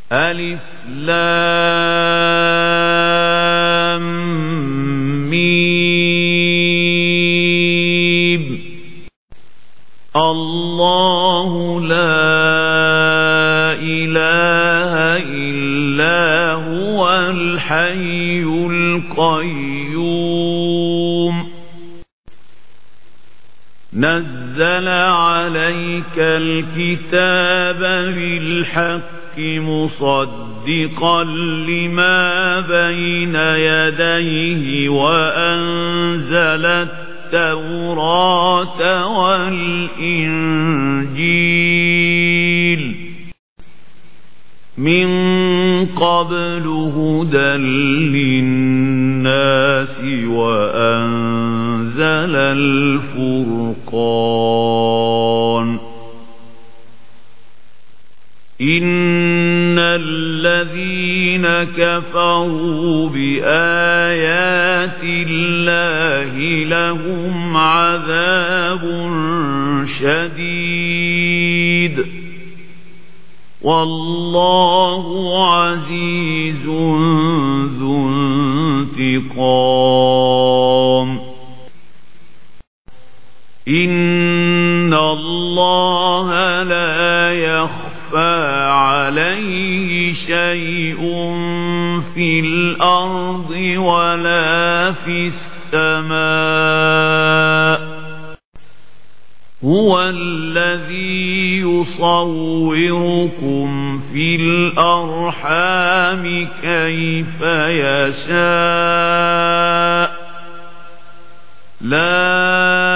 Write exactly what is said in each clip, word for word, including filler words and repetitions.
ألف لام ميم الله لا إله إلا هو الحي القيوم نزل عليك الكتاب بالحق مصدقا لما بين يديه وأنزل التوراة والإنجيل من قبل هدى للناس وأنزل الفرقان إن الذين كفروا بآيات الله لهم عذاب شديد والله عزيز ذو انتقام إن الله لا يخفى عليه شيء في الأرض ولا في السماء هو الذي يصوركم في الأرحام كيف يشاء لا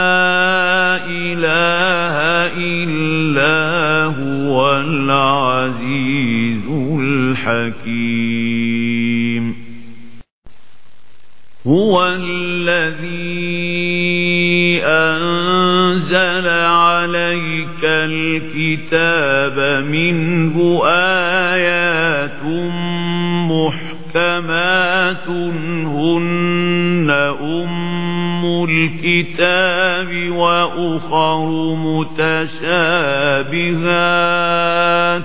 إله إلا هو العزيز الحكيم هو الذي أنزل عليك الكتاب منه آيات محكمات هن أم الكتاب وأخر متشابهات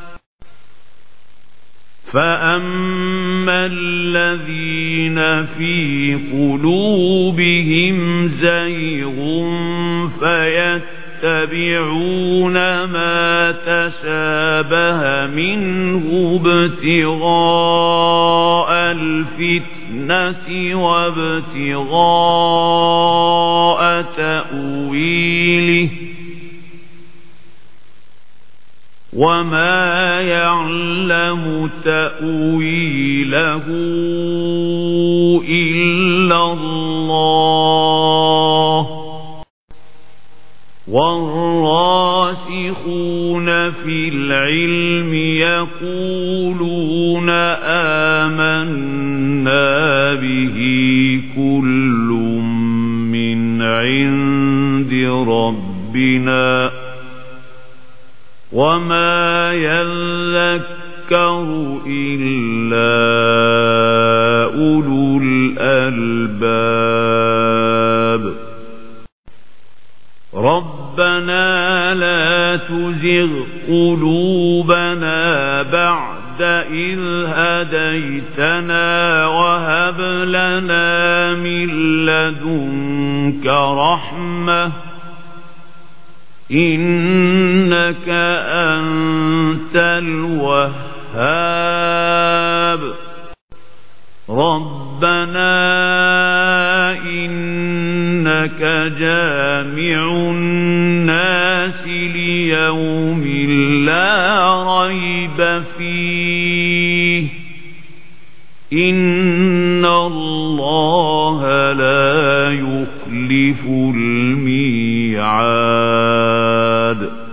فأما الذين في قلوبهم زيغ فيتبعون ما تشابه منه ابتغاء الفتنة وابتغاء تأويله وما يعلم تأويله إلا الله والراسخون في العلم يقولون آمنا به كل من عند ربنا وما يذكر إلا أولو الألباب ربنا لا تزغ قلوبنا بعد إذ هديتنا وهب لنا من لدنك رحمة إنك أنت الوهاب ربنا إنك جامع الناس ليوم لا ريب فيه إن الله لا يخلف الميعاد